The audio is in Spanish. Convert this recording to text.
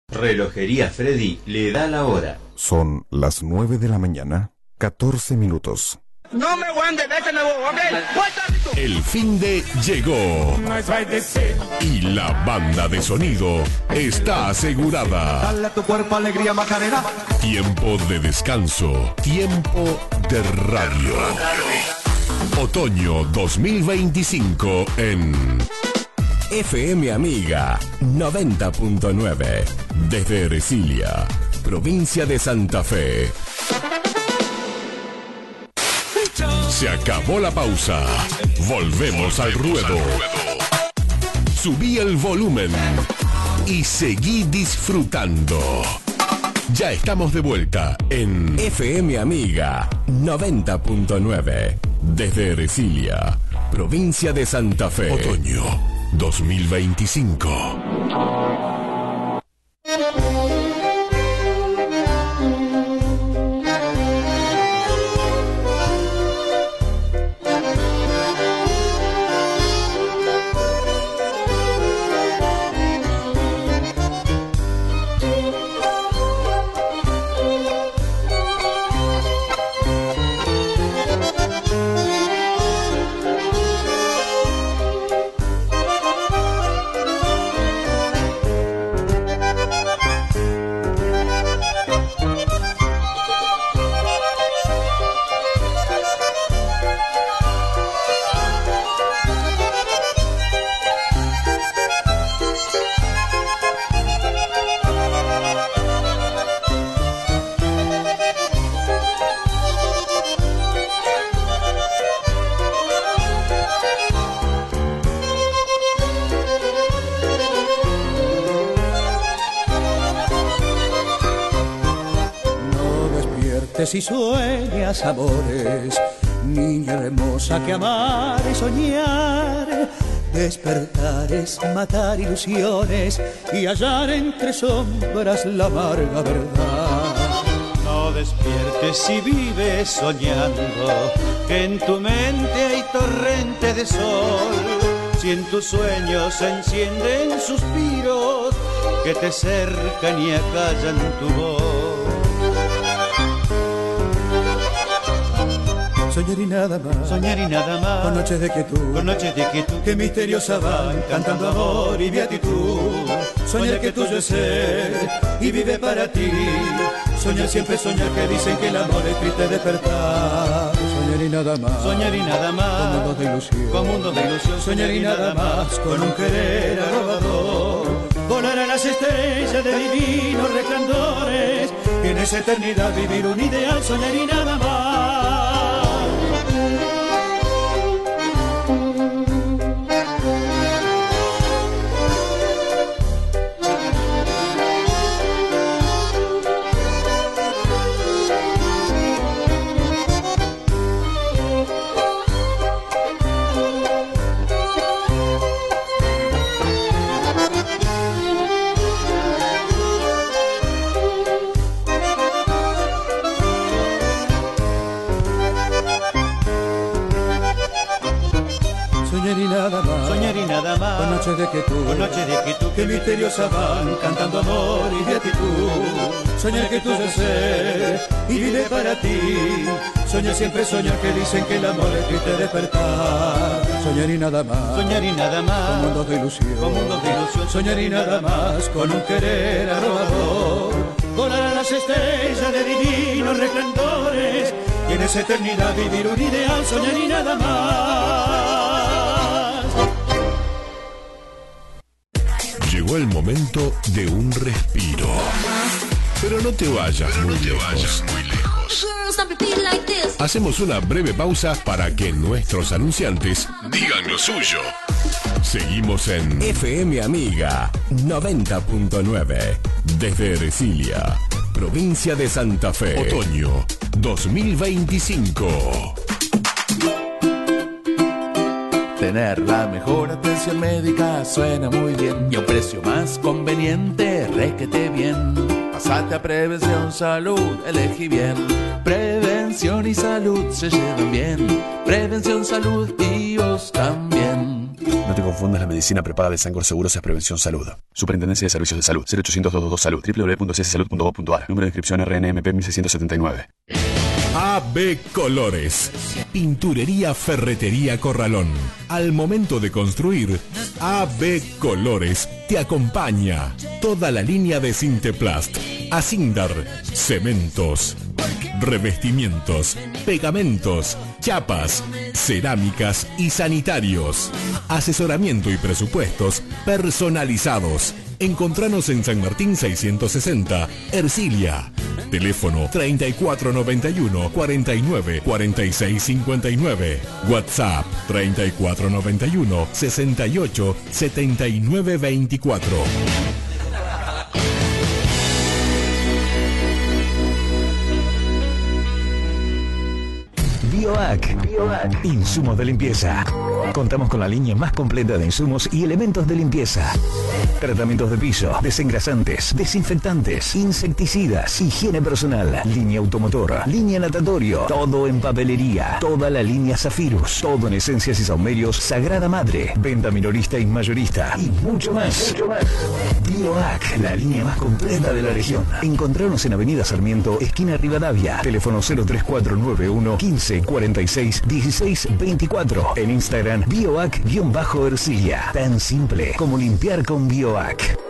Relojería Freddy le da la hora. Son las 9 de la mañana, 14 minutos. No me guande, vete nuevo, ¿ok? El fin de llegó y la banda de sonido está asegurada. Dale a tu cuerpo alegría, Macarena. Tiempo de descanso, tiempo de radio. Otoño 2025 en FM Amiga 90.9 desde Ercilia, provincia de Santa Fe. Se acabó la pausa. Volvemos al ruedo. Subí el volumen y seguí disfrutando. Ya estamos de vuelta en FM Amiga 90.9 desde Ercilia, provincia de Santa Fe. Otoño 2025. Si sueñas amores, niña hermosa, que amar es soñar, despertar es matar ilusiones y hallar entre sombras la amarga verdad. No despiertes si vives soñando, que en tu mente hay torrente de sol, si en tus sueños se encienden suspiros que te cercan y acallan tu voz. Soñar y nada más, con noches de quietud, que misteriosa van cantando amor y beatitud. Soñar que tuyo es ser y vive para ti. Soñar siempre soñar, que dicen que el amor es triste despertar. Soñar y nada más, con mundos de ilusión, soñar y nada más, con un querer arrobador. Volar a las estrellas de divinos resplandores, y en esa eternidad vivir un ideal, soñar y nada más. Soñar y nada más, con noches de quietud, que misteriosa van cantando amor y beatitud. Soñar que tuyo es ser y vive para ti. Soñar siempre soñar, que dicen que el amor es triste despertar. Soñar y nada más, con mundos de ilusión, soñar y nada más, con un querer arrobador. Volar a las estrellas de divinos resplandores, y en esa eternidad vivir un ideal, soñar y nada más. Llegó el momento de un respiro. Pero no te vayas muy lejos. Hacemos una breve pausa para que nuestros anunciantes digan lo suyo. Seguimos en FM Amiga 90.9 desde Ercilia, provincia de Santa Fe. Otoño 2025. Tener la mejor atención médica suena muy bien y a un precio más conveniente, requete bien. Pasate a Prevención Salud, elegí bien. Prevención y salud se llevan bien. Prevención, salud y vos también. No te confundas, la medicina prepaga de Sancor Seguros es Prevención Salud. Superintendencia de Servicios de Salud. 0800-222-SALUD. www.cssalud.gov.ar. Número de inscripción RNMP 1679. AB Colores. Pinturería Ferretería Corralón. Al momento de construir, AB Colores te acompaña. Toda la línea de Sinteplast, Asindar, cementos, revestimientos, pegamentos, chapas, cerámicas y sanitarios. Asesoramiento y presupuestos personalizados. Encontranos en San Martín 660, Ercilia. Teléfono 3491 49 46 59. WhatsApp 3491 68 79 24. Bioac. Insumos de limpieza. Contamos con la línea más completa de insumos y elementos de limpieza. Tratamientos de piso, desengrasantes, desinfectantes, insecticidas, higiene personal, línea automotor, línea natatorio, todo en papelería, toda la línea Zafirus, todo en esencias y saumerios Sagrada Madre, venta minorista y mayorista y mucho más. Bioac, la línea más completa de la región. Encontrarnos en Avenida Sarmiento, esquina Rivadavia, teléfono 03491 15 46 16 24. En Instagram, Bioac-Ercilia. Tan simple como limpiar con Bioac.